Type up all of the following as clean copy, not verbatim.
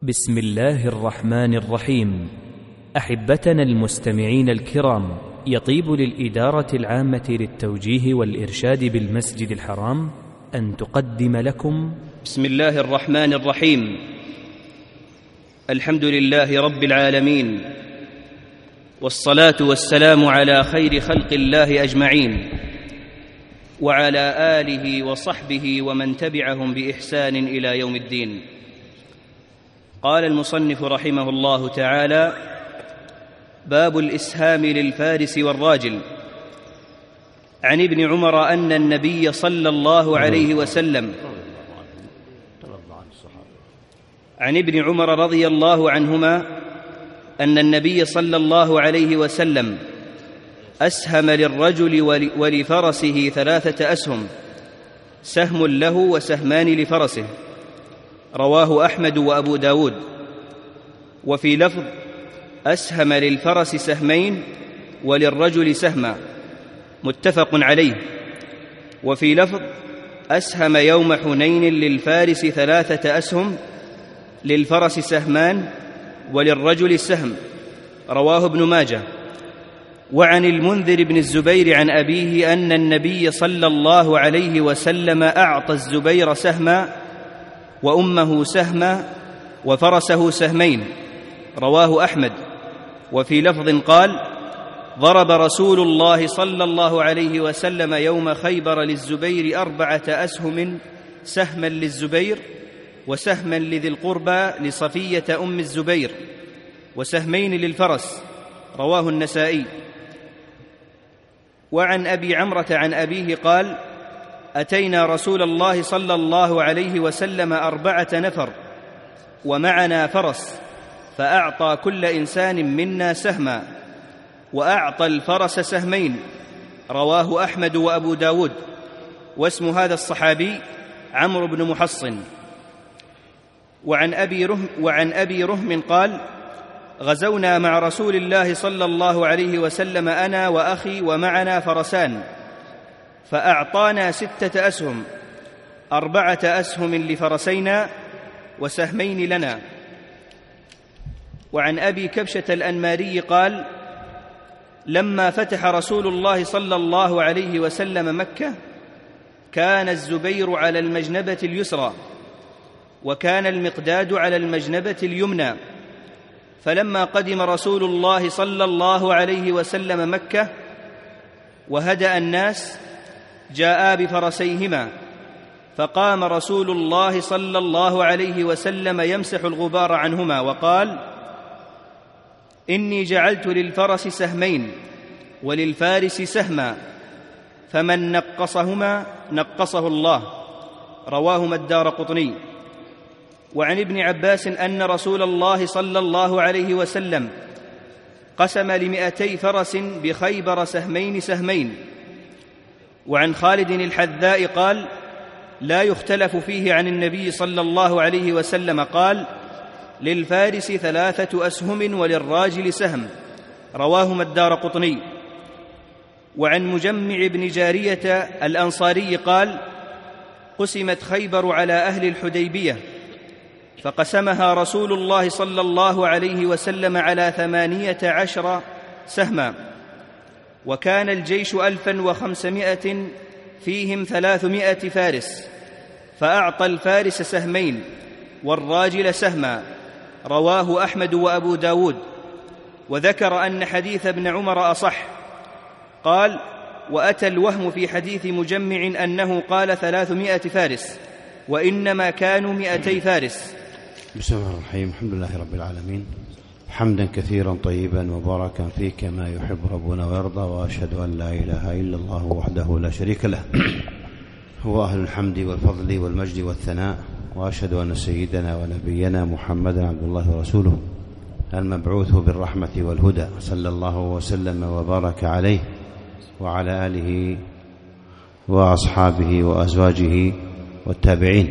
بسم الله الرحمن الرحيم. أحبتنا المستمعين الكرام، يطيب للإدارة العامة للتوجيه والإرشاد بالمسجد الحرام أن تقدم لكم بسم الله الرحمن الرحيم. الحمد لله رب العالمين، والصلاة والسلام على خير خلق الله أجمعين، وعلى آله وصحبه ومن تبعهم بإحسان إلى يوم الدين. قال المصنف رحمه الله تعالى: باب الإسهام للفارس والراجل. عن ابن عمر أن النبي صلى الله عليه وسلم عن ابن عمر رضي الله عنهما أن النبي صلى الله عليه وسلم أسهم للرجل ولفرسه 3 أسهم، سهم له وسهمان لفرسه. رواه أحمد وأبو داود. وفي لفظ: أسهم للفرس سهمين وللرجل سهما، متفق عليه. وفي لفظ: أسهم يوم حنين للفارس 3 أسهم، للفرس سهمان وللرجل سهم. رواه ابن ماجه. وعن المنذر بن الزبير عن أبيه أن النبي صلى الله عليه وسلم أعطى الزبير سهما وأمه سهما وفرسه سهمين. رواه أحمد. وفي لفظ قال: ضرب رسول الله صلى الله عليه وسلم يوم خيبر للزبير 4 أسهم، سهما للزبير وسهما لذي القربى لصفية أم الزبير وسهمين للفرس. رواه النسائي. وعن أبي عمرة عن أبيه قال: أتينا رسول الله صلى الله عليه وسلم 4 نفر ومعنا فرس، فأعطى كل إنسان منا سهما، وأعطى الفرس سهمين. رواه أحمد وأبو داود. واسم هذا الصحابي عمرو بن محصن. وعن أبي رهم قال: غزونا مع رسول الله صلى الله عليه وسلم أنا وأخي ومعنا فرسان، فأعطانا 6 أسهم، 4 أسهم لفرسينا وسهمين لنا. وعن أبي كبشة الأنماري قال: لما فتح رسول الله صلى الله عليه وسلم مكة كان الزبير على المجنبة اليسرى، وكان المقداد على المجنبة اليمنى. فلما قدم رسول الله صلى الله عليه وسلم مكة وهدأ الناس جاءا بفرسيهما، فقام رسول الله صلى الله عليه وسلم يمسح الغبار عنهما وقال: إني جعلت للفرس سهمين وللفارس سهما، فمن نقصهما نقصه الله. رواهما الدارقطني. وعن ابن عباس أن رسول الله صلى الله عليه وسلم قسم ل200 فرس بخيبر سهمين سهمين. وعن خالد الحذاء قال: لا يختلف فيه عن النبي صلى الله عليه وسلم قال: للفارس 3 أسهم وللراجل سهم. رواهما الدارقطني. وعن مجمع بن جارية الأنصاري قال: قسمت خيبر على أهل الحديبية، فقسمها رسول الله صلى الله عليه وسلم على 18 سهما، وكان الجيش 1500 فيهم 300 فارس، فأعطى الفارس سهمين والراجل سهما. رواه أحمد وأبو داود. وذكر أن حديث ابن عمر أصح. قال: وأتى الوهم في حديث مجمع أنه قال 300 فارس، وإنما كانوا 200 فارس. بسم الله الرحمن الرحيم. الحمد لله رب العالمين، حمدا كثيرا طيبا مباركا فيه كما يحب ربنا ويرضى. وأشهد أن لا إله إلا الله وحده لا شريك له، هو أهل الحمد والفضل والمجد والثناء. وأشهد أن سيدنا ونبينا محمدا عبد الله ورسوله المبعوث بالرحمة والهدى، صلى الله وسلم وبارك عليه وعلى آله وأصحابه وأزواجه والتابعين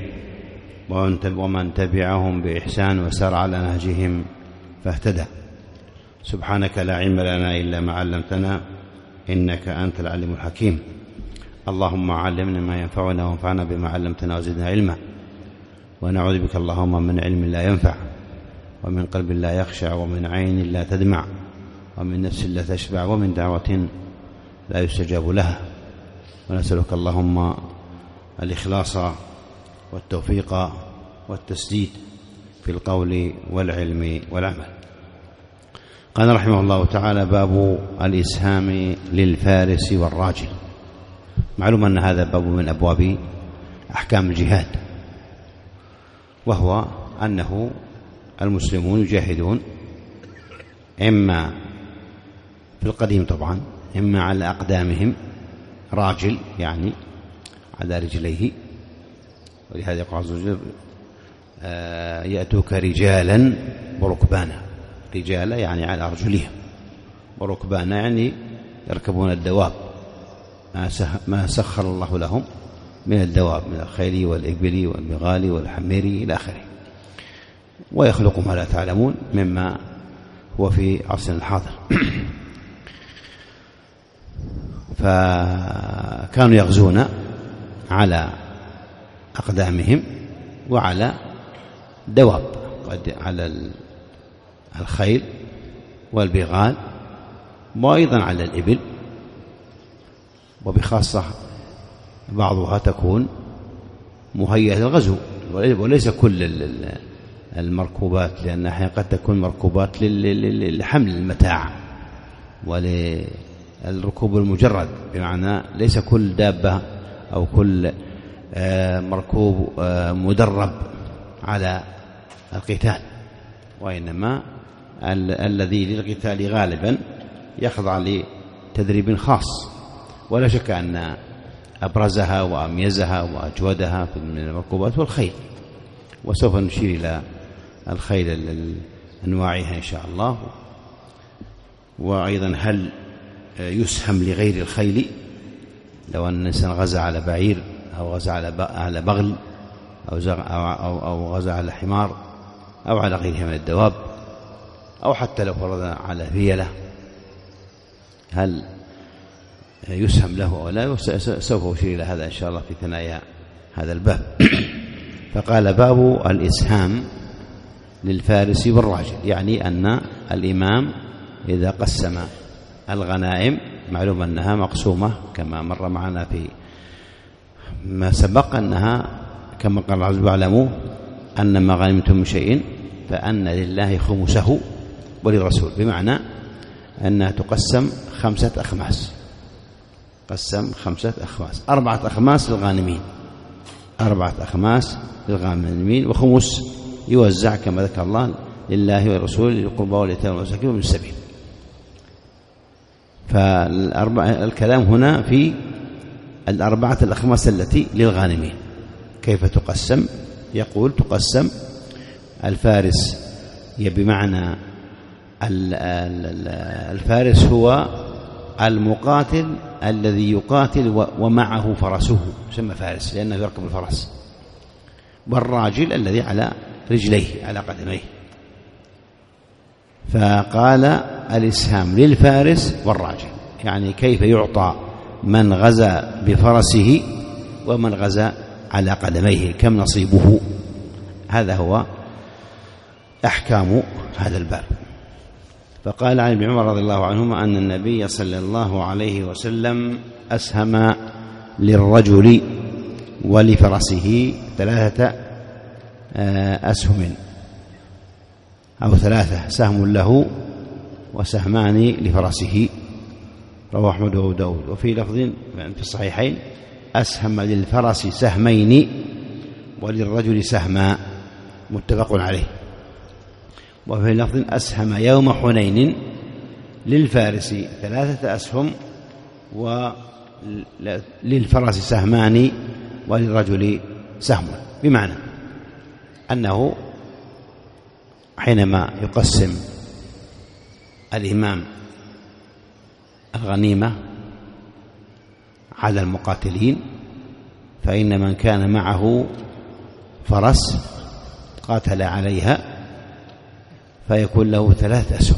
ومن تبعهم بإحسان وسار على نهجهم فاهتدى. سبحانك لا علم لنا إلا ما علمتنا، إنك أنت العليم الحكيم. اللهم علمنا ما ينفعنا وانفعنا بما علمتنا وزدنا علما، ونعوذ بك اللهم من علم لا ينفع ومن قلب لا يخشع، ومن عين لا تدمع، ومن نفس لا تشبع، ومن دعوة لا يستجاب لها. ونسألك اللهم الإخلاص والتوفيق والتسديد في القول والعلم والعمل. قال رحمه الله تعالى: باب الإسهام للفارس والراجل. معلوم أن هذا باب من أبواب أحكام الجهاد، وهو أنه المسلمون يجاهدون إما في القديم طبعا إما على أقدامهم، راجل يعني على رجليه، ولهذا يقول عز وجل: يأتوك رجالا وركبانا. رجالا يعني على أرجلهم، وركبانا يعني يركبون الدواب، ما سخر الله لهم من الدواب من الخيل والإبل والبغال والحمير إلى آخره. ويخلق ما لا تعلمون مما هو في عصرنا الحاضر. فكانوا يغزون على أقدامهم وعلى دواب، على الخيل والبغال، وأيضا على الإبل، وبخاصة بعضها تكون مهيئة للغزو، وليس كل المركوبات، لأنها قد تكون مركوبات لحمل المتاع وللركوب المجرد، بمعنى ليس كل دابة أو كل مركوب مدرب على القتال، وإنما الذي للقتال غالبا يخضع لتدريب خاص. ولا شك أن أبرزها وأميزها وأجودها من المركوبات والخيل، وسوف نشير إلى الخيل أنواعها إن شاء الله. وأيضا هل يسهم لغير الخيل؟ لو أن الإنسان غزا على بعير أو غزا على بغل أو غزا على حمار أو على غيرها من الدواب، أو حتى لو فرضنا على فيلة، هل يسهم له أو لا؟ سوف أشير إلى هذا إن شاء الله في ثنايا هذا الباب. فقال: باب الإسهام للفارس والراجل، يعني أن الإمام إذا قسم الغنائم، معلوم أنها مقسومة كما مر معنا في ما سبق، أنها كما قال الله عز وجل: واعلموا أن ما غنمتم من شيء فأن لله خمسه وللرسول، بمعنى أنها تقسم 5 أخماس، قسم 5 أخماس، 4 أخماس للغانمين، 4 أخماس للغانمين، وخمس يوزع كما ذكر الله لله والرسول للقربى واليتامى والمساكين وابن السبيل. فالكلام هنا في 4 الأخماس التي للغانمين. كيف تقسم؟ يقول: تقسم الفارس، بمعنى الفارس هو المقاتل الذي يقاتل ومعه فرسه، يسمى فارس لأنه يركب الفرس، والراجل الذي على رجليه على قدميه. فقال: الإسهام للفارس والراجل، يعني كيف يعطى من غزا بفرسه ومن غزا على قدميه، كم نصيبه. هذا هو أحكام هذا الباب. فقال عن ابن عمر رضي الله عنهما أن النبي صلى الله عليه وسلم أسهم للرجل ولفرسه 3 أسهم، أو 3 سهم له وسهمان لفرسه، رواه أحمد وأبو داود. وفي لفظ في الصحيحين: أسهم للفرس سهمين وللرجل سهما، متفق عليه. وفي لفظ: أسهم يوم حنين للفارس 3 أسهم وللفرس سهمان وللرجل سهم، بمعنى أنه حينما يقسم الإمام الغنيمة على المقاتلين، فإن من كان معه فرس قاتل عليها فيكون له 3 أسهم،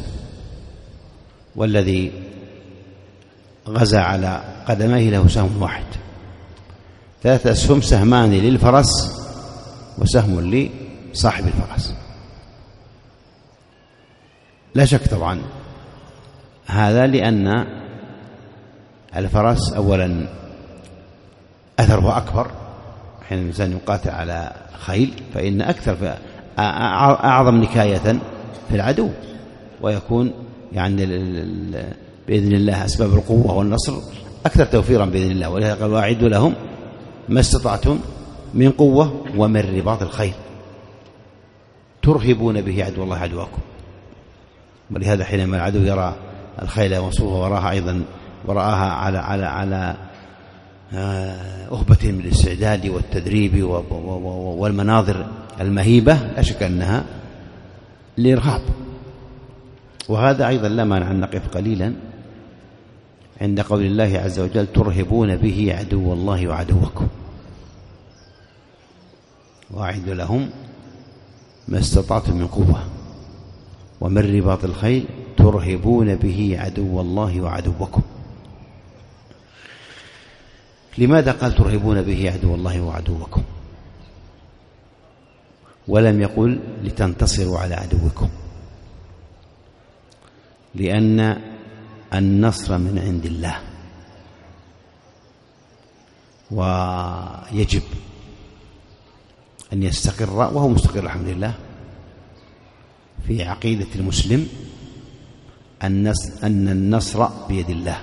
والذي غزا على قدميه له سهم واحد. 3 أسهم، سهمان للفرس وسهم لصاحب الفرس. لا شك طبعا هذا، لأن الفرس أولا أثره أكبر حين الإنسان يقاتل على خيل، فإن أعظم نكاية في العدو، ويكون يعني بإذن الله أسباب القوة والنصر أكثر توفيرا بإذن الله. ولهذا قال واعدوا لهم ما استطعتم من قوة ومن رباط الخيل ترهبون به عدو الله عدوكم. ولهذا حينما العدو يرى الخيل مصفوفة وراها أيضا ورآها على أهبة من الاستعداد والتدريب والمناظر المهيبة، لا شك أنها لإرهاب. وهذا أيضا لا مانع أن نقف قليلا عند قول الله عز وجل ترهبون به عدو الله وعدوكم واعدوا لهم ما استطعتم من قوة ومن رباط الخيل ترهبون به عدو الله وعدوكم. لماذا قال ترهبون به عدو الله وعدوكم ولم يقل لتنتصروا على عدوكم؟ لأن النصر من عند الله، ويجب أن يستقر، وهو مستقر الحمد لله، في عقيدة المسلم أن النصر بيد الله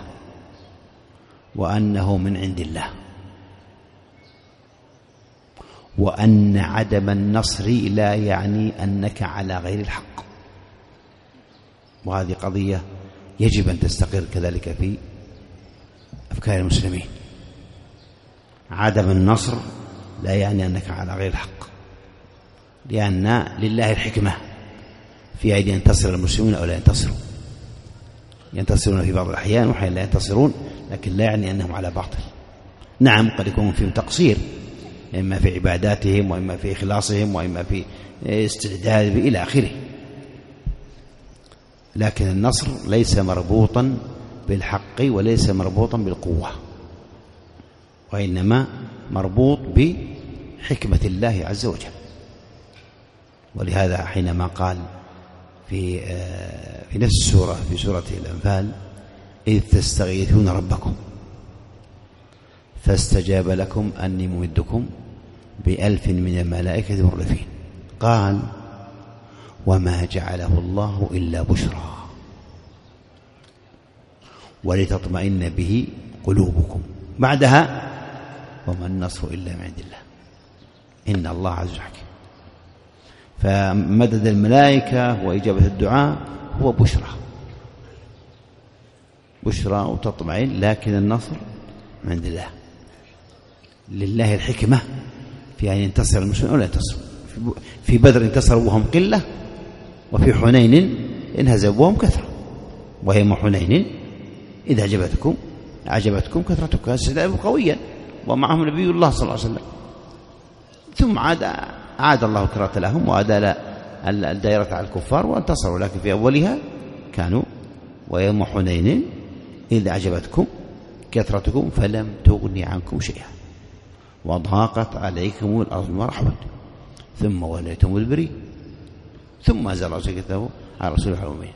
وأنه من عند الله، وأن عدم النصر لا يعني أنك على غير الحق. وهذه قضية يجب أن تستقر كذلك في أفكار المسلمين. عدم النصر لا يعني أنك على غير الحق، لأن لله الحكمة في أن ينتصر المسلمون أو لا ينتصروا. ينتصرون في بعض الأحيان وحين لا ينتصرون، لكن لا يعني أنهم على باطل. نعم قد يكون فيهم تقصير، إما في عباداتهم وإما في إخلاصهم وإما في استعداد إلى آخره، لكن النصر ليس مربوطا بالحق وليس مربوطا بالقوة، وإنما مربوط بحكمة الله عز وجل. ولهذا حينما قال في نفس السورة، في سورة الأنفال: إذ تستغيثون ربكم فاستجاب لكم أني ممدكم ب1000 من الملائكة مردفين، قال: وما جعله الله إلا بشرى ولتطمئن به قلوبكم. بعدها: وما النصر إلا من عند الله إن الله عز حكيم. فمدد الملائكة وإجابة الدعاء هو بشرى وتطمئن، لكن النصر من عند الله. لله الحكمة في أن ينتصر المسلمون أو لا ينتصر. في بدر انتصروا وهم قلة، وفي حنين انهزموا وهم كثرة. وهي حنين إذا أعجبتكم كثرتكم، استعداد قويا، ومعهم نبي الله صلى الله عليه وسلم. ثم عاد الله كرة لهم وأدال الدائرة على الكفار وانتصروا، لكن في أولها كانوا: ويوم حنين إذا أعجبتكم كثرتكم فلم تغني عنكم شيئا وضاقت عليكم الأرض بما رحبت ثم وليتم مدبرين ثم أنزل الله سكينته على رسوله الأمين.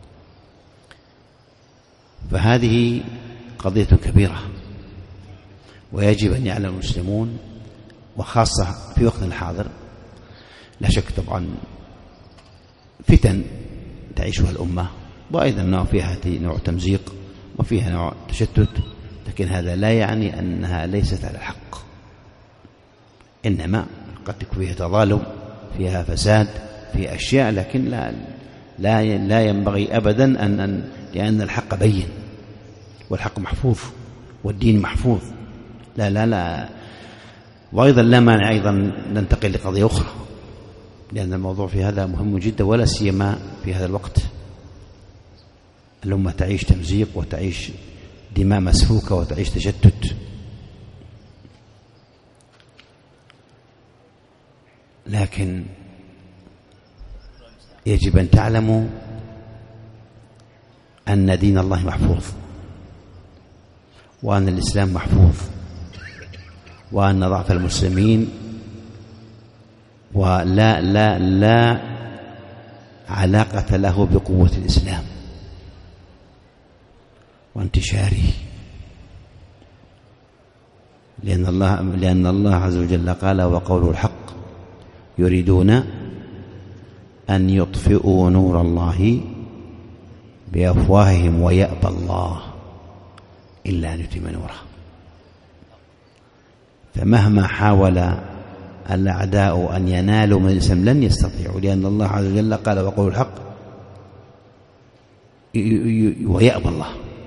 فهذه قضية كبيرة، ويجب أن يعلم المسلمون، وخاصة في وقتنا الحاضر. لا شك طبعا فتن تعيشها الأمة، وأيضا فيها نوع تمزيق وفيها نوع تشتت، لكن هذا لا يعني أنها ليست على الحق، إنما قد تكون فيها تظالم، فيها فساد، في أشياء، لكن لا ينبغي أبدا لأن الحق بين والحق محفوظ والدين محفوظ. لا. وأيضا لا مانع أيضا ننتقل لقضية أخرى، لأن الموضوع في هذا مهم جدا، ولا سيما في هذا الوقت. الأمة تعيش تمزيق وتعيش دماء مسفوكة وتعيش تشتت. لكن يجب أن تعلموا أن دين الله محفوظ، وأن الإسلام محفوظ، وأن ضعف المسلمين ولا علاقة له بقوة الإسلام وانتشاره، لأن الله عز وجل قال: وقوله الحق يريدون أن يطفئوا نور الله بأفواههم ويأبى الله إلا أن يتم نوره. فمهما حاول الأعداء أن ينالوا من الإسلام لن يستطيعوا، لأن الله عز وجل قال: وقولوا الحق ويأبى الله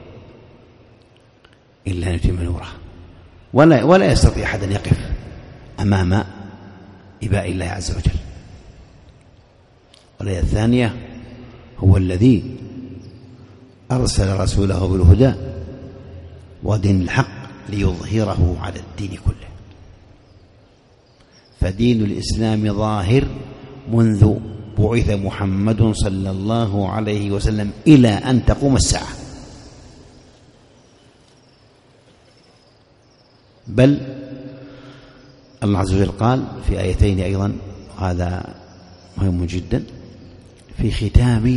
إلا أن يتم نوره. ولا يستطيع أحد أن يقف أمام إباء الله عز وجل. والآية الثانية: هو الذي أرسل رسوله بالهدى ودين الحق ليظهره على الدين كله. فدين الإسلام ظاهر منذ بعث محمد صلى الله عليه وسلم إلى أن تقوم الساعة. بل الله عز وجل قال في آيتين أيضا، وهذا مهم جدا، في ختام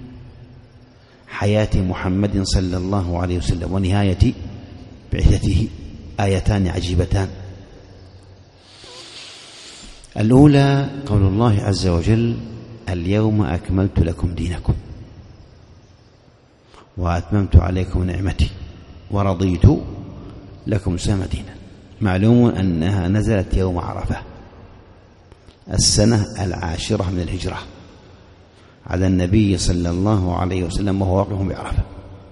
حياة محمد صلى الله عليه وسلم ونهاية بعثته، آيتان عجيبتان. الأولى قول الله عز وجل: اليوم أكملت لكم دينكم وأتممت عليكم نعمتي ورضيت لكم الإسلام دينا. معلوم أنها نزلت يوم عرفة السنة 10 من الهجرة على النبي صلى الله عليه وسلم وهو واقف بعرفة،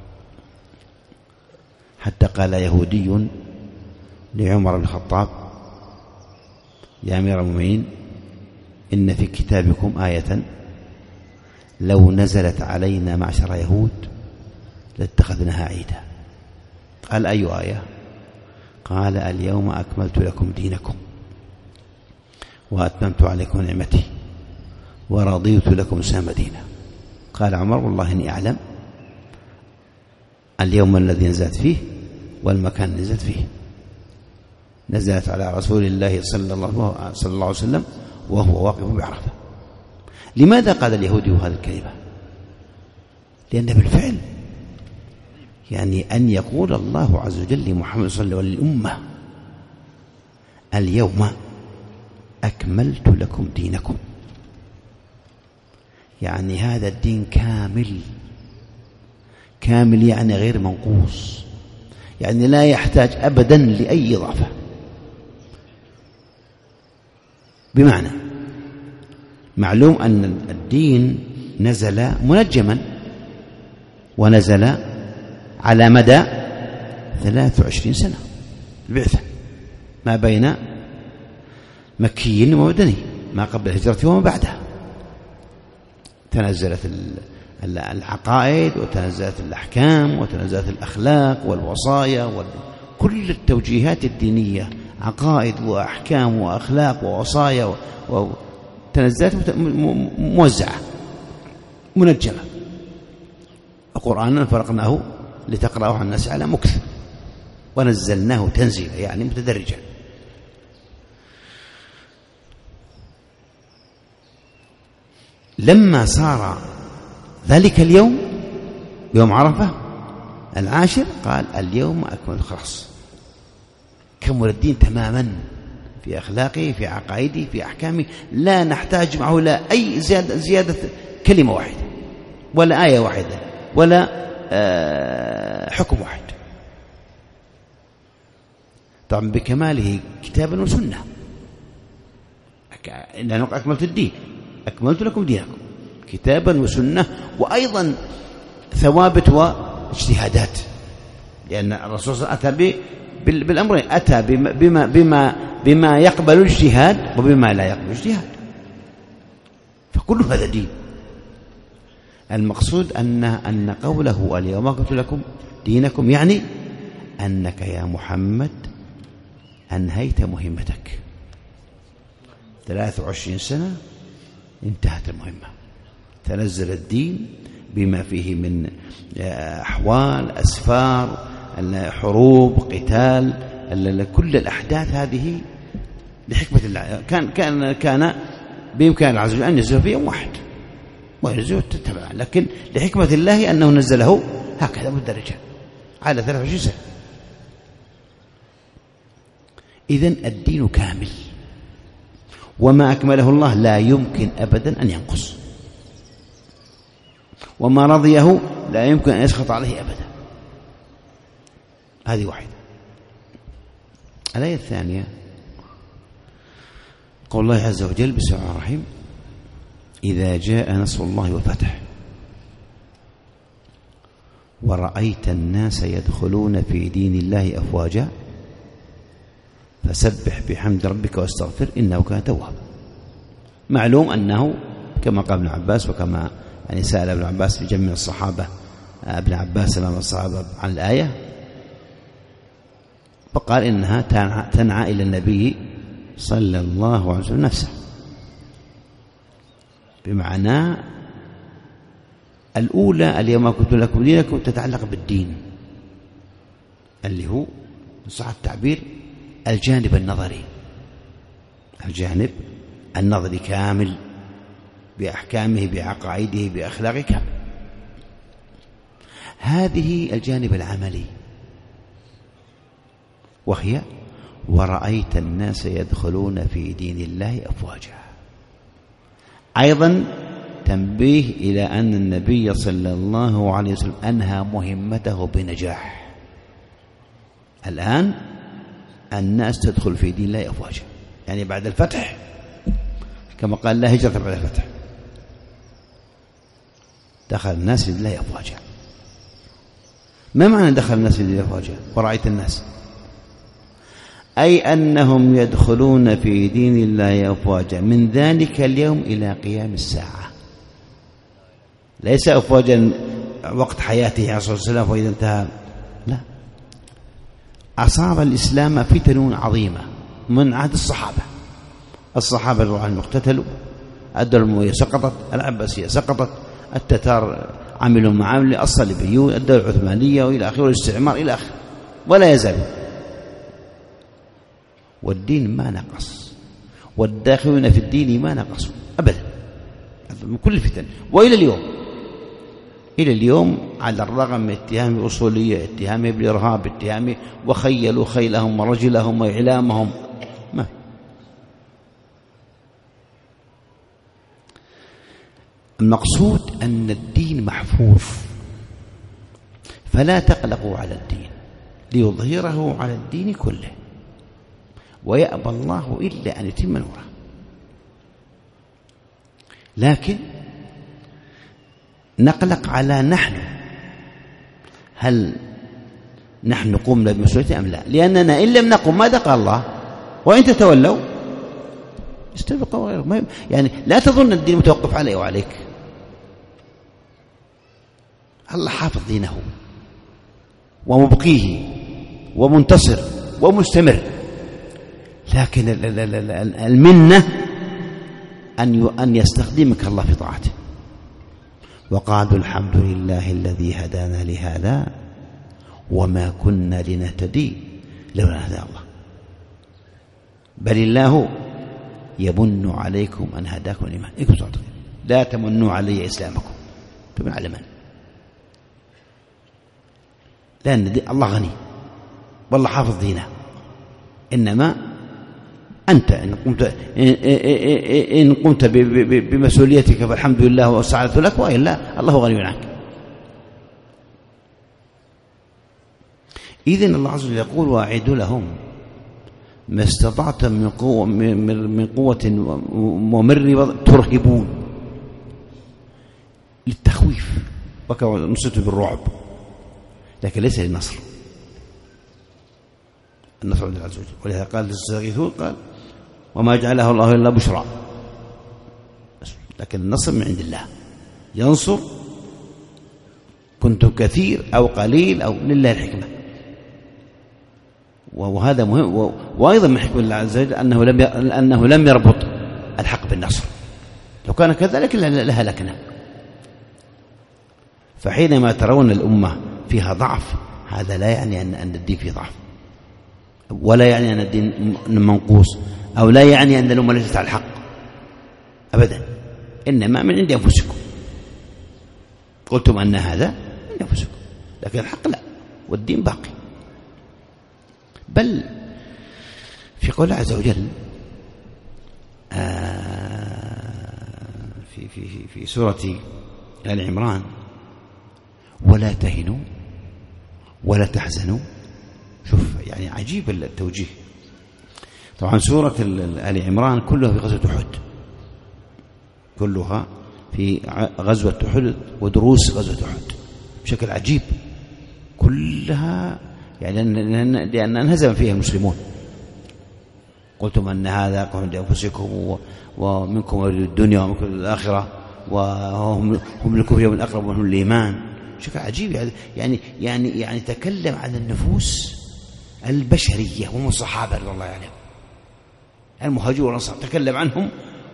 حتى قال يهودي لعمر بن الخطاب: يا أمير المؤمنين، إن في كتابكم آية لو نزلت علينا معشر يهود لاتخذناها عيدا. قال: أي آية؟ قال: اليوم أكملت لكم دينكم وأتممت عليكم نعمتي ورضيت لكم الإسلام دينا. قال عمر: والله إني أعلم اليوم الذي نزلت فيه والمكان نزلت فيه. نزلت على رسول الله صلى الله عليه وسلم وهو واقف بعرفة. لماذا قال اليهودي هذه الكلمة؟ لأن بالفعل يعني أن يقول الله عز وجل لمحمد صلى الله عليه وسلم وللأمة: اليوم أكملت لكم دينكم، يعني هذا الدين كامل يعني غير منقوص، يعني لا يحتاج أبدا لأي إضافة. بمعنى معلوم أن الدين نزل منجما ونزل على مدى 23 سنة البعثة، ما بين مكي ومدني، ما قبل الهجرة وما بعدها. تنزلت العقائد وتنزلت الأحكام وتنزلت الأخلاق والوصايا كل التوجيهات الدينية، عقائد وأحكام وأخلاق ووصايا تنزلت موزعة منجمة. وقرآنا فرقناه لتقرأه على الناس على مكث ونزلناه تنزيلا، يعني متدرجا. لما صار ذلك اليوم يوم عرفة 10 قال: اليوم أكمل، خلاص كمل الدين تماما في أخلاقه، في عقائده، في أحكامه، لا نحتاج معه لا أي زيادة كلمة واحدة ولا آية واحدة ولا حكم واحد. طبعا بكماله كتابا وسنة، لأنه أكملت الدين، أكملت لكم دينكم كتابا وسنة، وأيضا ثوابت واجتهادات، لأن الرسول صلى الله عليه وسلم أتى بالأمرين، أتى بما يقبل الاجتهاد وبما لا يقبل الاجتهاد، فكل هذا دين. المقصود أن قوله اليوم أكملت لكم دينكم يعني أنك يا محمد أنهيت مهمتك، 23 سنة انتهت المهمة، تنزل الدين بما فيه من أحوال، أسفار، حروب، قتال، كل الأحداث هذه لحكمة الله. كان بإمكان الله عز وجل أن ينزل في يوم واحد، ويجزئه تتبع، لكن لحكمة الله أنه نزله هكذا مدرجا على 23 سنة. إذن الدين كامل، وما أكمله الله لا يمكن أبدا أن ينقص، وما رضيه لا يمكن أن يسخط عليه أبدا. هذه واحدة. الآية الثانية قول الله عز وجل بسم الله الرحمن الرحيم: إذا جاء نصر الله والفتح ورأيت الناس يدخلون في دين الله أفواجا فسبح بحمد ربك واستغفر إنه كان توابا. معلوم أنه كما قال ابن عباس، وكما يعني سأل ابن عباس بجمع الصحابة ابن عباس أمام الصحابة عن الآية، فقال إنها تنعى إلى النبي صلى الله عليه وسلم نفسه، بمعنى الأولى اليوم أكملت لكم دينكم تتعلق بالدين، اللي هو صح التعبير الجانب النظري، الجانب النظري كامل بأحكامه بعقائده بأخلاقه كامل. هذه الجانب العملي، وهي ورأيت الناس يدخلون في دين الله أفواجا. أيضا تنبيه إلى أن النبي صلى الله عليه وسلم أنهى مهمته بنجاح. الآن الناس تدخل في دين الله أفواجا، يعني بعد الفتح كما قال لا هجرة بعد الفتح، دخل الناس في دين الله أفواجا. ما معنى دخل الناس في دين الله أفواجا ورأيت الناس؟ أي أنهم يدخلون في دين الله أفواجا من ذلك اليوم إلى قيام الساعة، ليس أفواجا وقت حياته عليه الصلاة والسلام وإذا انتهى، لا، أصاب الإسلام فتن عظيمة من عهد الصحابة رضي الله عنهم اقتتلوا، الدولة الأموية سقطت، العباسية سقطت، التتار عملوا معامل، الصليبيون، الدولة العثمانية وإلى آخره، والاستعمار إلى آخره، ولا يزال. والدين ما نقص، والداخلون في الدين ما نقصوا أبدا من كل الفتن. وإلى اليوم على الرغم من اتهام أصولية، اتهام بالإرهاب، اتهام وخيلوا خيلهم ورجلهم وإعلامهم، ما المقصود أن الدين محفوظ، فلا تقلقوا على الدين ليظهره على الدين كله، ويأبى الله إلا أن يتم نوره. لكن نقلق على نحن، هل نحن قمنا بمسؤوليته أم لا؟ لأننا إن لم نقم ماذا قال الله؟ وإن تتولوا استبقوا غيرهم. يعني لا تظن الدين متوقف علي وعليك، الله حافظ دينه ومبقيه ومنتصر ومستمر، لكن المنة أن يستخدمك الله في طاعته. وقالوا الحمد لله الذي هدانا لهذا وما كنا لنهتدي لولا هدانا الله، بل الله يمن عليكم أن هداكم الإيمان إنكم صادقين، لا تمنوا علي إسلامكم. تمن على من؟ لأن الله غني والله حافظ دينه، إنما أنت إن قمت بمسؤوليتك فالحمد لله والسعادة لك، وإلا الله غني عنك. إذن الله عز وجل يقول واعدوا لهم ما استطعتم من قوة ومن رباط ترهبون، للتخويف، ونصرته بالرعب، لكن ليس للنصر. النصر عند الله عز وجل، ولهذا قال تستغيثون قال وما جعله الله إلا بشرى، لكن النصر من عند الله، ينصر كنتم كثير أو قليل أو لله الحكمة. وهذا مهم. وأيضا من حكمة الله عز وجل أنه لم يربط الحق بالنصر، لو كان كذلك لهلكنا. فحينما ترون الأمة فيها ضعف، هذا لا يعني أن الدين فيه ضعف، ولا يعني أن الدين منقوص، أو لا يعني أن الأمة ليست على الحق أبدا، إنما من عند أنفسكم. قلتم أن هذا من أنفسكم، لكن الحق لا، والدين باقي. بل في قول الله عز وجل في سورة آل عمران: ولا تهنوا ولا تحزنوا. شوف يعني عجيب التوجيه. طبعا سورة آل عمران كلها في غزوة أحد، كلها في غزوة أحد ودروس غزوة أحد بشكل عجيب، كلها يعني لأن انهزم فيها المسلمون. قلتم أن هذا قوم لأنفسكم ومنكم يريد الدنيا ومنكم الآخرة وهم للكفر يوم الأقرب وهم للإيمان. بشكل عجيب يعني تكلم عن النفوس البشرية، وهم الصحابة رضي الله عنهم المهاجرون والأنصار، تكلم عنهم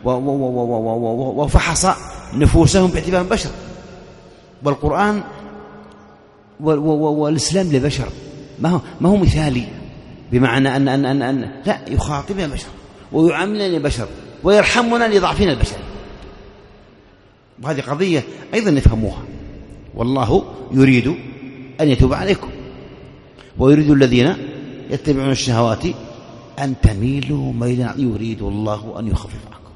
وفحص نفوسهم باعتبارهم بشر. والقرآن والإسلام للبشر ما هو مثالي، بمعنى أن لا، يخاطبنا البشر ويعاملنا البشر ويرحمنا لضعفنا البشر. وهذه قضية أيضا نفهموها. والله يريد أن يتوب عليكم ويريد الذين يتبعون الشهوات أن تميلوا ميلا، يريد الله أن يخفف عنكم.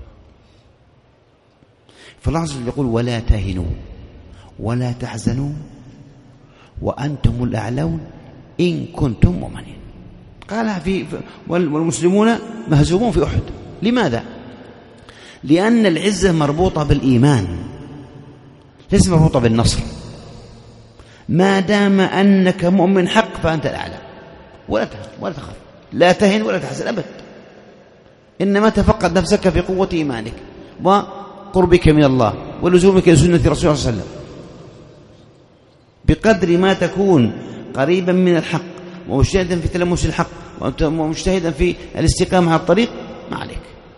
فالله عز وجل يقول: ولا تهنوا ولا تحزنوا وأنتم الأعلون إن كنتم مؤمنين. قالها والمسلمون مهزومون في أحد. لماذا؟ لأن العزة مربوطة بالإيمان، ليس مربوطة بالنصر. ما دام أنك مؤمن حق فأنت الأعلى، ولا تخاف، لا تهن ولا تحزن أبدا. إنما تفقد نفسك في قوة إيمانك وقربك من الله ولزومك لسنة رسول الله صلى الله عليه وسلم. بقدر ما تكون قريبا من الحق ومجتهدا في تلمس الحق ومجتهدا في الاستقامة على الطريق، ما عليك.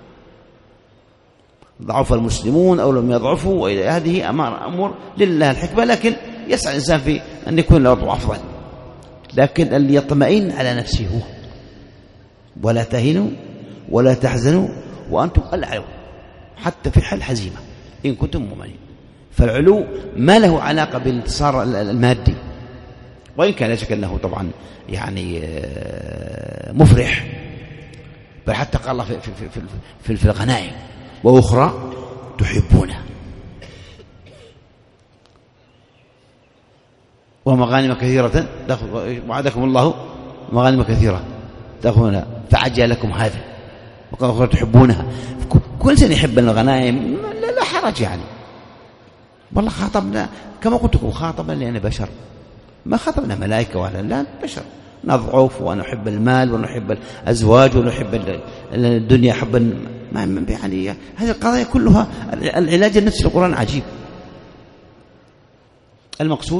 ضعف المسلمون أو لم يضعفوا، هذه أمور لله الحكمة، لكن يسعى الإنسان في أن يكون له أفضل. لكن اللي يطمئن على نفسه هو. ولا تهنوا ولا تحزنوا وأنتم الأعلون، حتى في حال حزيمة إن كنتم مؤمنين. فالعلو ما له علاقة بالانتصار المادي، وإن كان لا شك أنه طبعا يعني مفرح. بل حتى قال الله في الغنائم: وأخرى تحبونها ومغانم كثيرة وعدكم الله مغانم كثيرة تأخذونها فعجل لكم هذا، وقال أخرى تحبونها. كل إنسان يحب الغنائم، لا حرج يعني. والله خاطبنا كما قلت لكم، خاطبنا لأن بشر، ما خاطبنا ملائكة ولا لا، بشر نضعف ونحب المال ونحب الأزواج ونحب الدنيا حبا، يعني هذه القضايا كلها العلاج النفسي في القرآن عجيب. المقصود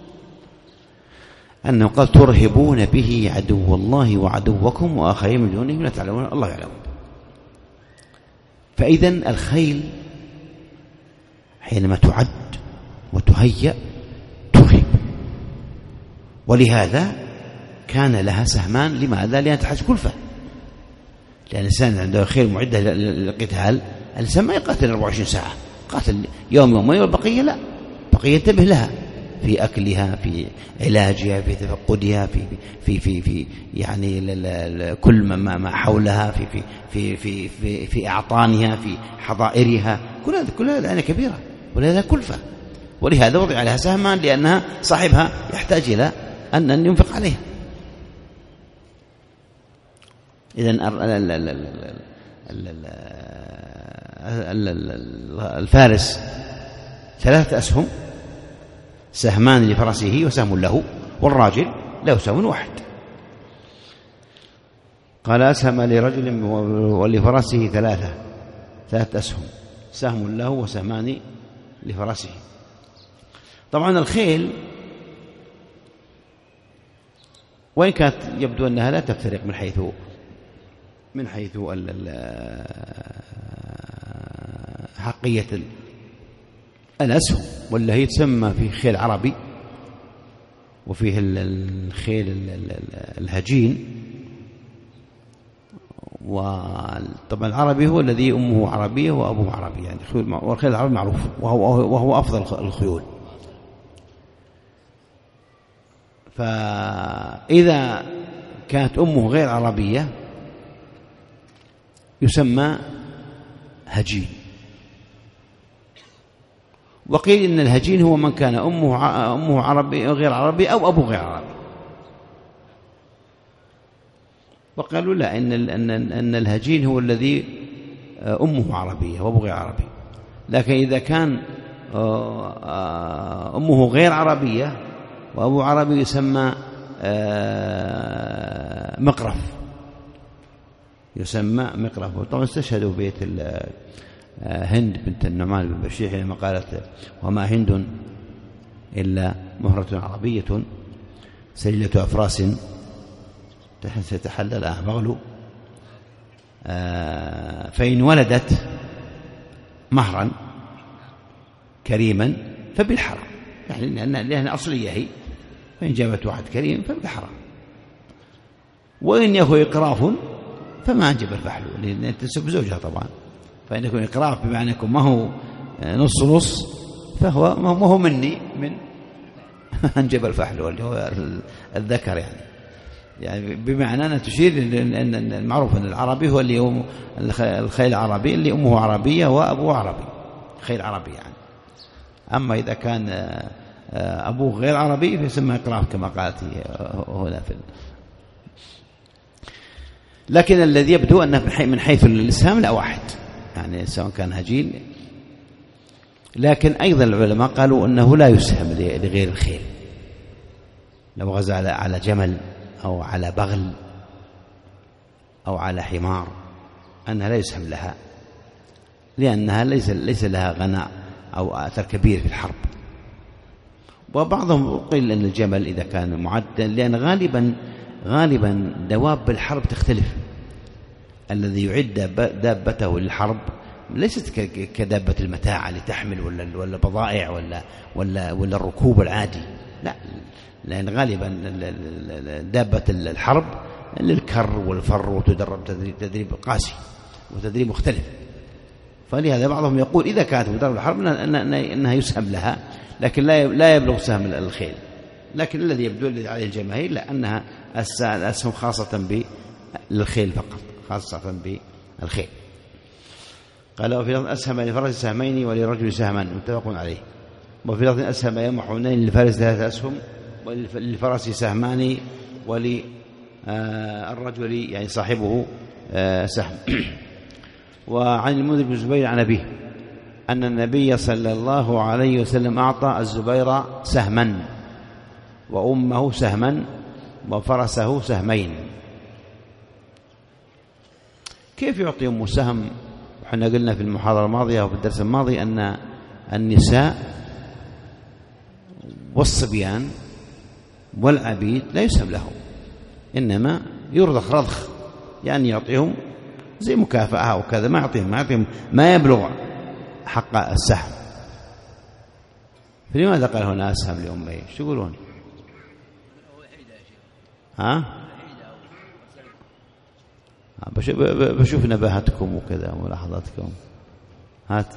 أنه قال: ترهبون به عدو الله وعدوكم وآخرين من دونهم لا تعلمون الله يعلم. فإذا الخيل حينما تعد وتهيأ ترهب، ولهذا كان لها سهمان. لماذا؟ لأن تحتاج كلفة. لأن الإنسان عنده خيل معدة للقتال، الإنسان ما يقاتل 24 ساعة، قاتل يوم يومين والبقية لا، بقية ينتبه لها في أكلها، في علاجها، في تفقدها، في يعني كل ما حولها، في أعطانها، في حظائرها، كل هذا لعنة كبيرة ولهذا كلفة. ولهذا وضع لها سهما، لأنها صاحبها يحتاج إلى أن ينفق عليها. إذن الفارس 3 أسهم، سهمان لفرسه وسهم له، والراجل له سهم واحد. قال: أسهم لرجل ولفرسه 3 أسهم، سهم له وسهمان لفرسه. طبعا الخيل وإن كانت يبدو أنها لا تفترق من حيث حقية الأسهم، ولا هي تسمى في خيل عربي وفيه الخيل الهجين. وطبعا العربي هو الذي أمه عربية وأبوه عربي، يعني والخيل العربي معروف وهو أفضل الخيول، فإذا كانت أمه غير عربية يسمى هجين. وقيل إن الهجين هو من كان أمه عربي غير عربي أو أبوه غير عربي. وقالوا لا، أن الهجين هو الذي أمه عربية وأبوه غير عربي. لكن إذا كان أمه غير عربية وأبوه عربي يسمى مقرف، يسمى مقرف. وطبعا استشهدوا بيت هند بنت النعمان بن بشير حينما قالت: وما هند إلا مهرة عربية سليلة أفراس تتحلل بغل، فإن ولدت مهرا كريما فبالحرام، يعني لأن أصلية هي، فإن جابت واحد كريم فبالحرام. وإن يكون إقراف فما أنجب الفحل، لأن تسب زوجها طبعا. فإن يكون إقراف بمعنى يكون ما هو نص نص، فهو ما هو مني من أنجب الفحل، واللي هو الذكر يعني بمعنى أنها تشير أن المعروف أن العربي هو اللي الخيل العربي اللي أمه عربية وأبوه عربي، خيل عربي يعني. أما إذا كان أبوه غير عربي فيسمى إقراف كما قالت هنا لكن الذي يبدو أنه من حيث الإسهام لا واحد، يعني سواء كان هجين. لكن أيضا العلماء قالوا أنه لا يسهم لغير الخيل. لو غزا على جمل أو على بغل أو على حمار أنها لا يسهم لها، لأنها ليس لها غناء أو أثر كبير في الحرب. وبعضهم قيل أن الجمل إذا كان معدل، لأن غالبا دواب الحرب تختلف. الذي يعد دابته للحرب ليست كدابة المتاع اللي تحمل ولا بضائع ولا الركوب العادي، لا، لأن غالبا دابة الحرب للكر والفر، وتدرب تدريب قاسي وتدريب مختلف. فلهذا بعضهم يقول إذا كانت مدرب الحرب أنها يسهم لها، لكن لا يبلغ سهم الخيل. لكن الذي يبدو عليه الجماهير لا، أنها الأسهم خاصة للخيل فقط، خاصة بالخيل. قال: وفي لفظ أسهم لفرس سهمين ولرجل سهما، متفق عليه. وفي لفظ أسهم يوم حنين للفارس 3 أسهم وللفرس سهمان وللرجل يعني صاحبه سهم. وعن المنذر بن الزبير عن أبيه أن النبي صلى الله عليه وسلم أعطى الزبير سهما وأمه سهما وفرسه سهمين. كيف يعطي أمه سهم؟ وحنا قلنا في المحاضرة الماضية وفي الدرس الماضي أن النساء والصبيان والعبيد لا يسهم لهم، إنما يرضخ رضخ، يعني يعطيهم زي مكافأة وكذا، ما يعطيهم ما يبلغ حق السهم. فلماذا قال هنا أسهم لأمه؟ ايش تقولون؟ بشوف نباهتكم وكذا وملاحظاتكم. هات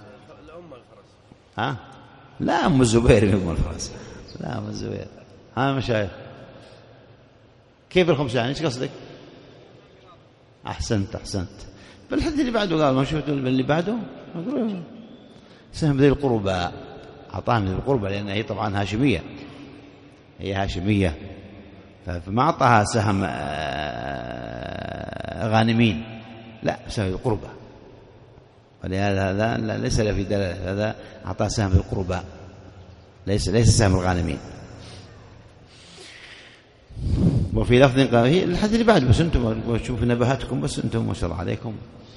لا أم الزبير أم الفرس، لا أم الزبير. مشايخ كيف الخمسان؟ ايش قصدك؟ أحسنت. بالحديث اللي بعده قال ما شفتوا اللي بعده سهم ذي القربى، أعطاهم ذي القربى لأن هي طبعا هاشمية، هي هاشمية، فما أعطاها سهم غانمين، لا، سهم ذي القربى. ولهذا هذا ليس له في دلالة، هذا أعطاه سهم ذي القربى، ليس سهم الغانمين. وفي لفظ قال هي الحديث اللي بعد، بس أنتم شوفوا نباهتكم، بس أنتم ما شاء الله عليكم.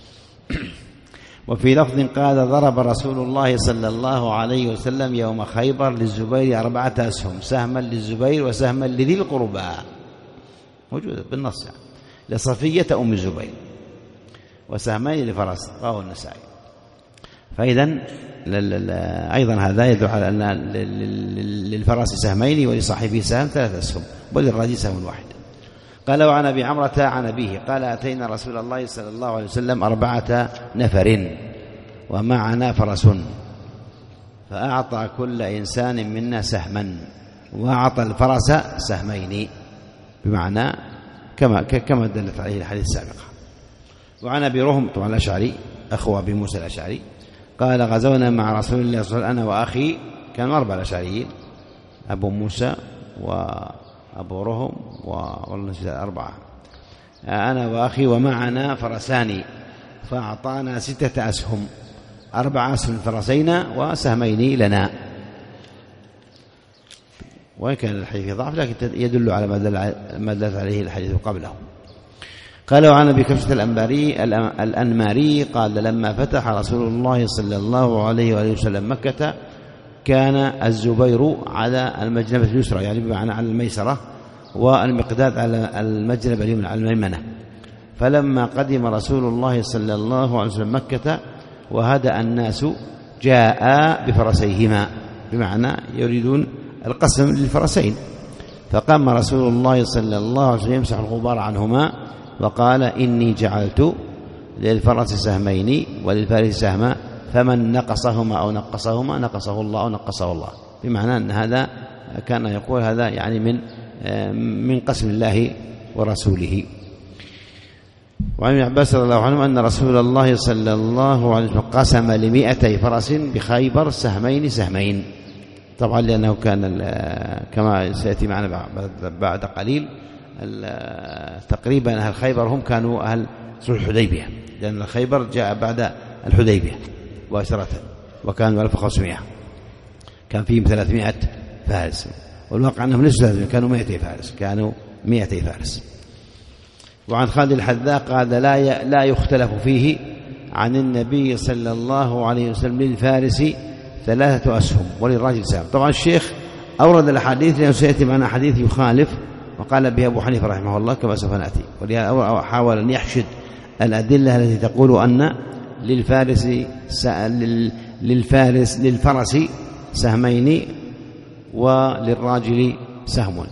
وفي لفظ قال: ضرب رسول الله صلى الله عليه وسلم يوم خيبر للزبير 4 أسهم، سهما للزبير وسهما لذي القربى، موجودة بالنص يعني، لصفية أم الزبير، وسهمين لفرس، رواه النسائي. فإذا أيضا هذا يدل على أن للفرس سهمين ولصاحبه سهم 3 أسهم وللرجل سهم واحد. قال: وعن أبي عمرة عن أبيه قال: أتينا رسول الله صلى الله عليه وسلم 4 نفر ومعنا فرس، فأعطى كل إنسان منا سهما، وأعطى الفرس سهمين، بمعنى كما دلت عليه الحديث السابقة. وعن أبي رهم طبعا الأشعري أخو أبي موسى الأشعري قال غزونا مع رسول الله صلى الله عليه وسلم أنا وأخي، كانوا 4 الأشعريين، أبو موسى وأبو رهم والله 4، أنا وأخي ومعنا فرسان فأعطانا 6 أسهم، 4 أسهم فرسينا وسهمين لنا. وإن كان الحديث ضعف لكن يدل على ما دلت عليه الحديث قبله. قال وعن أبي كبشة الأنماري قال لما فتح رسول الله صلى الله عليه وآله وسلم مكة كان الزبير على المجنبة اليسرى، يعني بمعنى على الميسرة، والمقداد على المجنبة اليمنى على الميمنة. فلما قدم رسول الله صلى الله عليه وسلم مكة وهدأ الناس جاء بفرسيهما، بمعنى يريدون القسم للفرسين. فقام رسول الله صلى الله عليه وسلم يمسح الغبار عنهما وقال إني جعلت للفرس سهمين وللفارس سهما، فمن نقصهما أو نقصهما نقصه الله أو نقصه الله، بمعنى أن هذا كان يقول هذا يعني من قسم الله ورسوله. وعن ابن عباس رضي الله عنه أن رسول الله صلى الله عليه وسلم قسم ل200 فرس بخيبر سهمين، طبعا لأنه كان كما سيأتي معنا بعد قليل تقريبا أهل خيبر هم كانوا أهل صلح الحديبية، لأن خيبر جاء بعد الحديبية مباشرة، وكانوا 1500، كان فيهم 300 فارس، والواقع أنهم ليسوا 300، كانوا 200 فارس، كانوا 200 فارس. وعن خالد الحذاء قال لا يختلف فيه عن النبي صلى الله عليه وسلم للفارس 3 أسهم وللراجل سهم. طبعا الشيخ أورد الحديث لأنه سيأتي معنا حديث يخالف وقال به أبو حنيفة رحمه الله كما سوف نأتي، ولهذا حاول أن يحشد الأدلة التي تقول أن للفرس سهمين وللراجل سهم،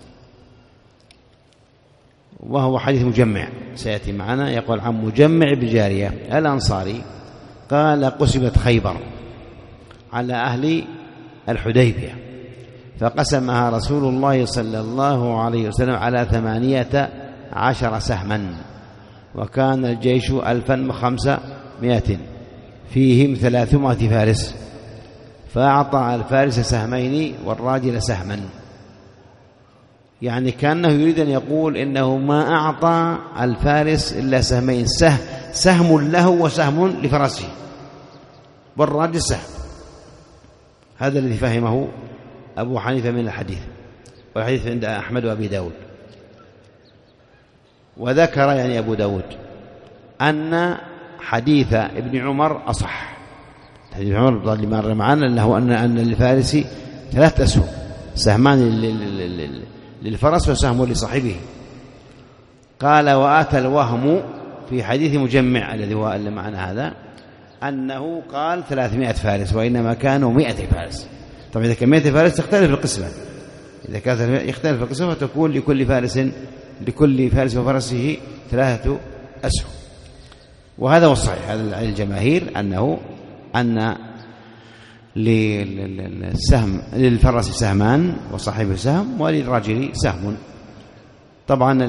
وهو حديث مجمع سيأتي معنا. يقول عن مجمع بجارية الأنصاري قال قسمت خيبر على أهل الحديبية فقسمها رسول الله صلى الله عليه وسلم على 18 سهما، وكان الجيش 1500 فيهم 300 فارس، فأعطى الفارس سهمين والراجل سهما، يعني كأنه يريد أن يقول إنه ما أعطى الفارس إلا سهمين، سهم له وسهم لفرسه، والراجل سهم. هذا الذي فهمه أبو حنيفة من الحديث، والحديث عند أحمد وأبي داود. وذكر يعني أبو داود أن حديث ابن عمر أصح، حديث عمر اللي مر معنا أنه أن للفارس 3 أسهم، سهمان للفرس وسهم لصاحبه. قال وآتى الوهم في حديث مجمع الذي هو اللي معنا هذا أنه قال 300 فارس وإنما كانوا 100 فارس. طبعا إذا كان 100 فارس تختلف القسمة، إذا كانت يختلف القسمة فتكون لكل فارس وفرسه 3 أسهم. وهذا هو الصحيح، هذا الجماهير أن للفرس سهمان وصاحبه سهم وللرجل سهم. طبعا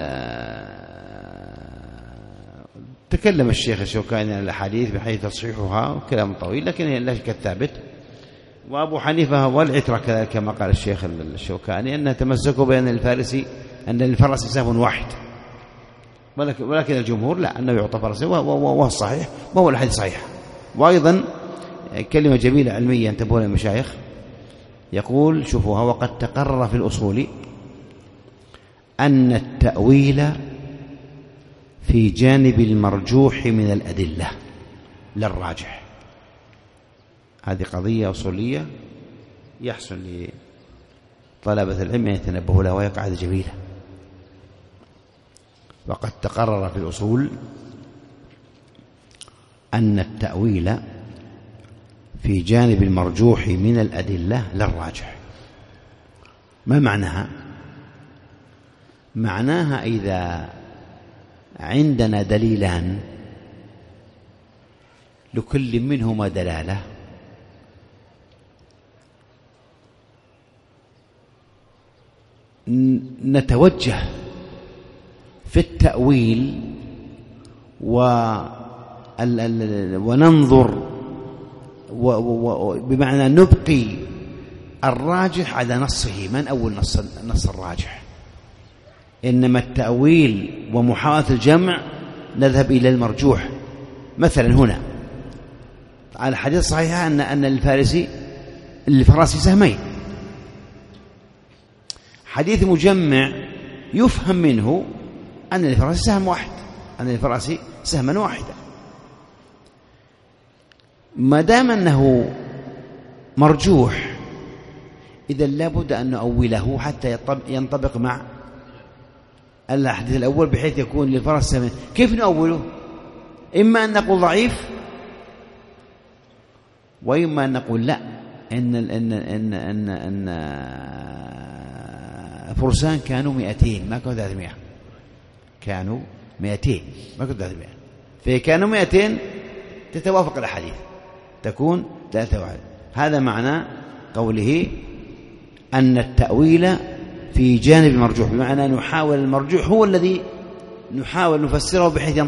تكلم الشيخ الشوكاني عن الحديث بحيث تصحيحها كلام طويل، لكن هي لا شك الثابت. وأبو حنيفة والعترة كذلك كما قال الشيخ الشوكاني أن تمسكوا بأن للفرس سهم واحد، ولكن الجمهور لا، أنه يعطى فرس، وهو الصحيح وهو الحديث صحيح. وأيضا كلمة جميلة علمية انتبهوا للمشايخ، يقول شوفوها: وقد تقرر في الأصول أن التأويل في جانب المرجوح من الأدلة للراجح. هذه قضية أصولية يحسن لطلبة العلم أن يتنبهوا لها، وهي قاعدة جميلة. وقد تقرر في الأصول أن التأويل في جانب المرجوح من الأدلة للراجح. ما معناها؟ معناها إذا عندنا دليلان لكل منهما دلالة، نتوجه في التأويل وننظر بمعنى نبقي الراجح على نصه، ما نأول نص الراجح. إنما التأويل ومحاولة الجمع نذهب إلى المرجوح. مثلا هنا على الحديث الصحيح أن للفرس سهمين. حديث مجمع يفهم منه أن للفرس سهم واحد، أن للفرس سهما واحدا. ما دام أنه مرجوح إذا لابد أن نؤوله حتى ينطبق مع الحديث الأول بحيث يكون للفرس سهمين. كيف نؤوله؟ إما أن نقول ضعيف، وإما أن نقول لا، إن فرسان كانوا 200 ما كانوا 300، كانوا 200 ما كانوا 300، فكانوا 200 تتوافق الأحاديث تكون 301. هذا معنى قوله أن التأويل في جانب المرجوح، بمعنى نحاول المرجوح هو الذي نحاول نفسره بحيث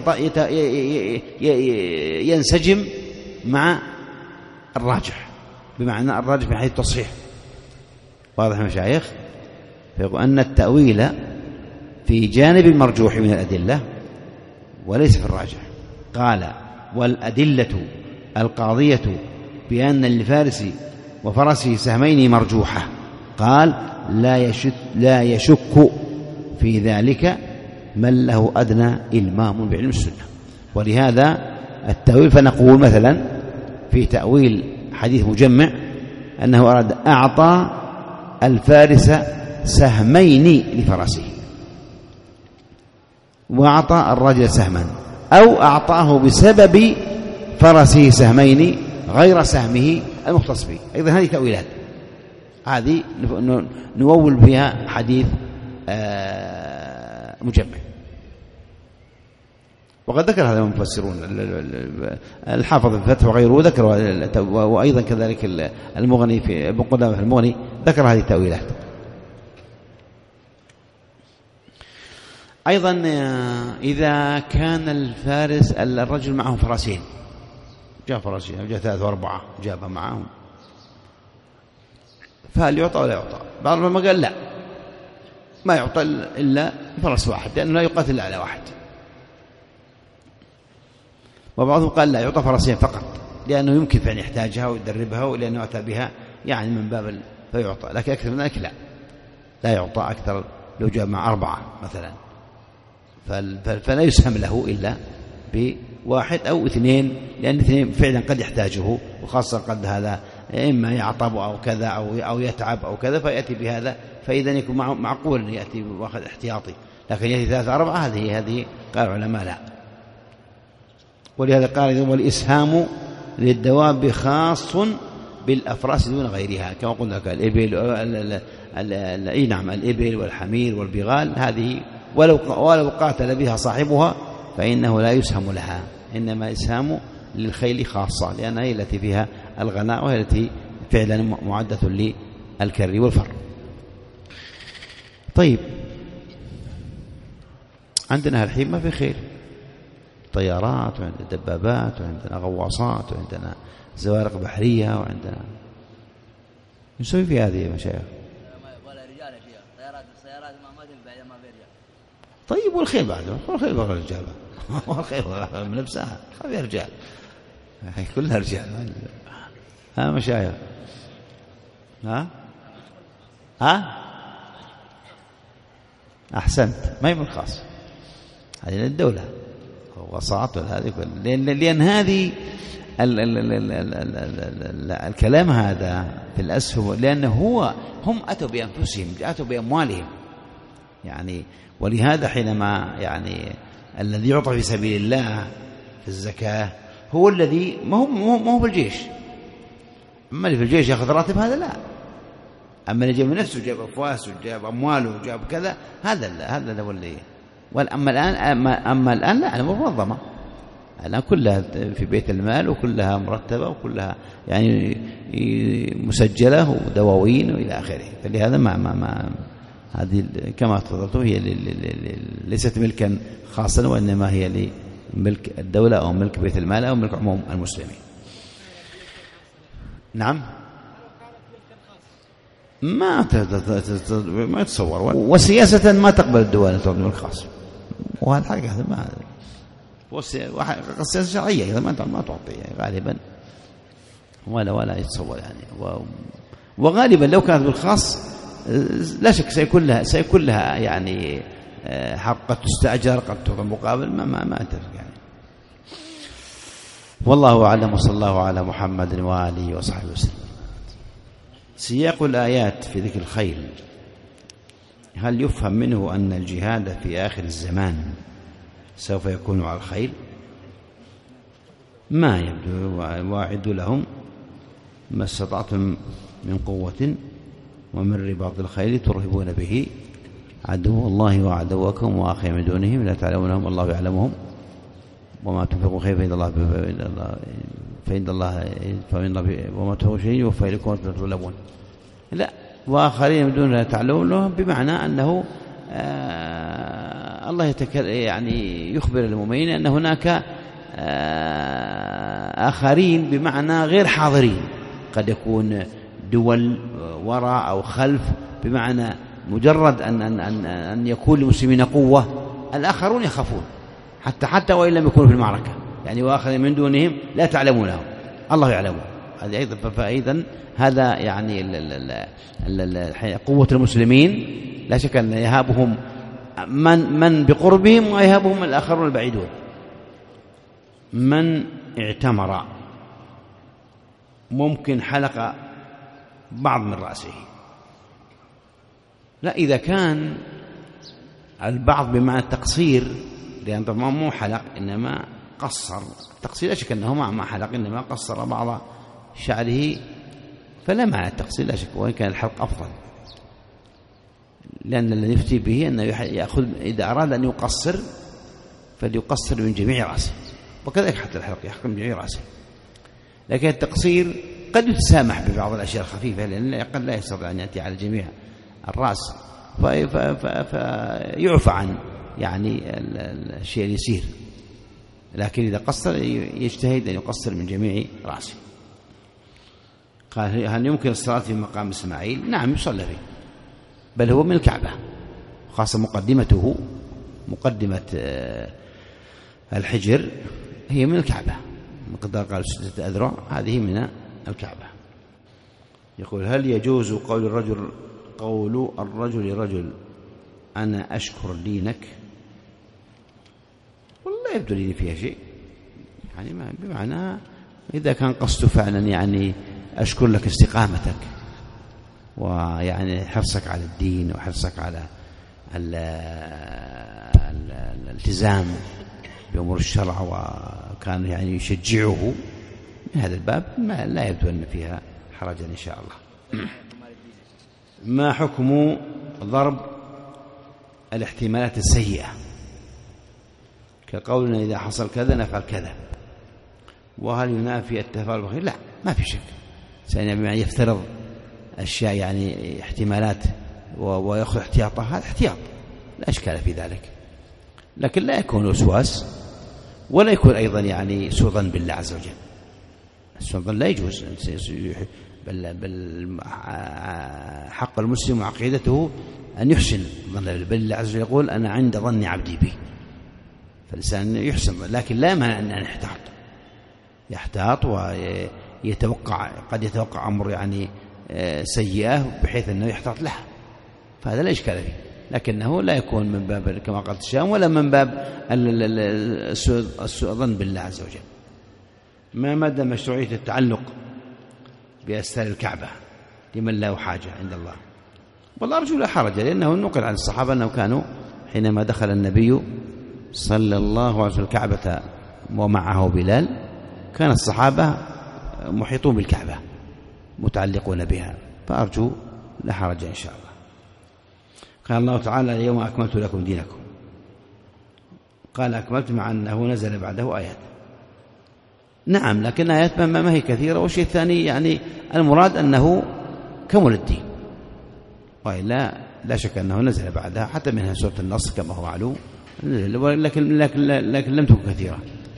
ينسجم مع الراجح، بمعنى الراجح من حيث التصحيح. واضح يا مشايخ؟ فيقول أن التأويل في جانب المرجوح من الأدلة وليس في الراجح. قال: والأدلة القاضية بأن للفارس وفرسه سهمين مرجوحة. قال: لا يشك في ذلك من له أدنى إلمام بعلم السنة. ولهذا التأويل، فنقول مثلا في تأويل حديث مجمع أنه أراد أعطى الفارس سهمين لفرسه، وأعطى الرجل سهما، أو أعطاه بسبب فرسه سهمين غير سهمه المختص به. أيضا هذه تأويلات، هذه نؤول فيها حديث مجمع. وقد ذكر هذا المفسرون، الحافظ في الفتح وغيره ذكر، وأيضا كذلك المغني في ابن قدامة في المغني ذكر هذه التأويلات. أيضا إذا كان الفارس الرجل معه فرسين، جاء فرسين جاء 3 و4 جابها معهم، فهل يعطى ولا يعطى؟ بعض العلماء قال لا، ما يعطى إلا فرس واحد لأنه لا يقاتل على واحد. وبعضهم قال لا، يعطى فرسين فقط لأنه يمكن فعلا يحتاجها ويدربها، ولأنه أتى بها يعني من باب فيعطى. لكن أكثر من ذلك لا يعطى أكثر. لو جاء مع 4 مثلا فلا يسهم له إلا بواحد أو 2، لأن 2 فعلا قد يحتاجه، وخاصة قد هذا إما يعطب أو كذا أو يتعب أو كذا فيأتي بهذا، فإذا يكون معقول أن يأتي واحد احتياطي. لكن يأتي 3 4 هذه قال العلماء لا. ولهذا قال: والإسهام للدواب خاص بالأفراس دون غيرها، كما قلنا الإبل، نعم، الإبل والحمير والبغال، هذه ولو قاتل بها صاحبها فإنه لا يسهم لها، إنما إسهام للخيل خاصة، لأنها هي التي فيها الغناء، وهي التي فعلا معدة للكر والفر. طيب، عندنا الحين ما في خيل، طيارات، وعندنا دبابات، وعندنا غواصات، وعندنا زوارق بحرية، وعندنا نسوي في هذه يا مشايخ. طيب، والخيل بعده، والخيل بغير رجال، والخيل من نفسها خليها رجال، كلها رجال. ها مشايخ؟ ها أحسنت، ما هي من خاص، هذه للدولة وساط هذه، لأن هذه الكلام هذا في الأسهم، لأنه هم أتوا بأنفسهم، أتوا بأموالهم يعني. ولهذا حينما يعني الذي يعطى في سبيل الله في الزكاة هو الذي ما هو بالجيش. أما اللي في الجيش يأخذ راتب هذا لا، أما اللي جاب نفسه، جاب أفواس وجاب أمواله وجاب كذا، هذا هو اللي. أما الآن لا، أنا منظمة الآن كلها في بيت المال، وكلها مرتبة، وكلها يعني مسجلة ودواوين وإلى آخره. فلهذا هذه كما تفضلت هي ليست ملكا خاصا، وإنما هي لملك الدولة أو ملك بيت المال أو ملك عموم المسلمين. نعم، ما يتصور، وسياسة ما تقبل الدول أن تعطي ملك خاص، وهذا حقيقة ما السياسة الشرعية إذا ما تعطي غالبا ولا يتصور يعني. وغالبا لو كانت بالخاص لا شك سيكون لها يعني حق، قد تستأجر قد تعطى مقابل ما تفرق يعني. والله أعلم، وصلى الله على محمد وآله وصحبه وسلم. سياق الآيات في ذكر الخيل، هل يفهم منه أن الجهاد في آخر الزمان سوف يكون على الخيل؟ ما يبدو. واعدوا لهم ما استطعتم من قوة ومن رباط الخيل ترهبون به عدو الله وعدوكم وآخر من دونهم لا تعلمونهم الله يعلمهم وما تنفقوا خير فإن الله وما تنفقوا شيء يوفى إليكم وأنتم تظلمون. لا، وآخرين من دون لا تعلمونهم، بمعنى أنه الله يعني يخبر المؤمنين أن هناك آخرين بمعنى غير حاضرين، قد يكون دول وراء أو خلف، بمعنى مجرد أن يكون للمسلمين قوة الآخرون يخافون حتى وإن لم يكونوا في المعركة يعني، وآخرين من دونهم لا تعلمونهم الله يعلمون. هذا أيضا فإذا هذا يعني قوة المسلمين لا شك أن يهابهم من بقربهم ويهابهم الآخرون البعيدون. من اعتمر ممكن حلق بعض من رأسه، لا، إذا كان البعض بمعنى التقصير، لأن طبعا مو حلق إنما قصر، التقصير لا شك أنه ما حلق إنما قصر بعض شعره، فلا معنى التقصير لا شك، وإن كان الحلق أفضل، لأن الذي يفتي به أنه يأخذ إذا أراد أن يقصر فليقصر من جميع رأسه، وكذلك حتى الحلق يحلق من جميع رأسه. لكن التقصير قد يتسامح ببعض الأشياء الخفيفة، لأن قد لا يستطيع أن يأتي على جميع الرأس، فيعفى عن يعني الشيء اليسير، لكن إذا قصر يجتهد أن يقصر من جميع رأسه. قال هل يمكن الصلاة في مقام إسماعيل؟ نعم يصلى فيه، بل هو من الكعبة، خاصة مقدمته مقدمة الحجر هي من الكعبة، مقدار قال 6 أذرع، هذه من الكعبة. يقول هل يجوز قول الرجل لرجل أنا أشكر دينك؟ والله يبدو لي فيها شيء يعني، بمعنى إذا كان قصده فعلا يعني أشكر لك استقامتك ويعني حرصك على الدين وحرصك على الالتزام بأمور الشرع، وكان يعني يشجعه، من هذا الباب لا يبدو أن فيها حرجا إن شاء الله. ما حكم ضرب الاحتمالات السيئة كقولنا إذا حصل كذا نفعل كذا؟ وهل ينافي التفاؤل بالخير؟ لا، ما في شك، بما يفترض أشياء يعني احتمالات ويأخذ احتياطها، هذا احتياط لا إشكال في ذلك، لكن لا يكون وسواس ولا يكون أيضا يعني سوء ظن بالله عز وجل. السوء ظن لا يجوز، بل حق المسلم وعقيدته أن يحسن ظن بالله عز وجل، يقول أنا عند ظن عبدي بي، فالإنسان يحسن، لكن لا مانع أن يحتاط ويتوقع، قد يتوقع أمر يعني سيئة بحيث أنه يحتاط لها، فهذا لا إشكال فيه، لكنه لا يكون من باب كما قالت الشام ولا من باب السوء ظن بالله عز وجل. ما مدى مشروعية التعلق بأستار الكعبة لمن له حاجة عند الله؟ والله أرجو لا حرج، لأنه نقل عن الصحابة أنهم كانوا حينما دخل النبي صلى الله عليه وسلم الكعبة ومعه بلال، كان الصحابة محيطون بالكعبة متعلقون بها، فأرجو لا حرج إن شاء الله. قال الله تعالى اليوم أكملت لكم دينكم، قال أكملت مع أنه نزل بعده آيات، نعم، لكن آيات ما هي كثيرة. والشيء الثاني يعني المراد أنه كمل الدين، وإلا لا شك أنه نزل بعدها حتى منها سورة النصر كما هو معلوم، لكن لم تكن كثيرة.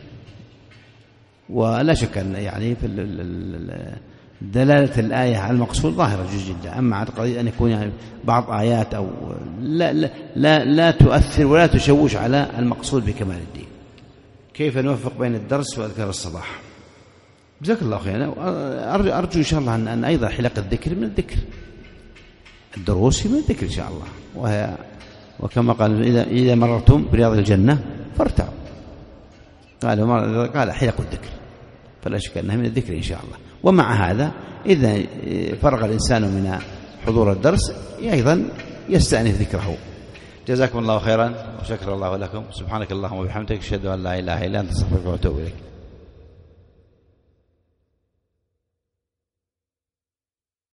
ولا شك أن يعني في دلالة الآية على المقصود ظاهرة جدا. أما عن قضية أن يكون يعني بعض آيات أو لا تؤثر ولا تشوش على المقصود بكمال الدين. كيف نوفق بين الدرس وأذكار الصباح؟ جزاك الله خيرا. أرجو إن شاء الله أن أيضا حلق الذكر من الذكر، الدروس من الذكر إن شاء الله. وكما قال إذا مررتم برياض الجنة فارتعوا، قال حلق الذكر، فلا شك أنها من الذكر إن شاء الله. ومع هذا إذا فرغ الإنسان من حضور الدرس أيضا يستأنف ذكره. جزاكم الله خيرا وشكر الله لكم. سبحانك اللهم وبحمدك، أشهد أن لا إله إلا أنت، أستغفرك وأتوب إليك.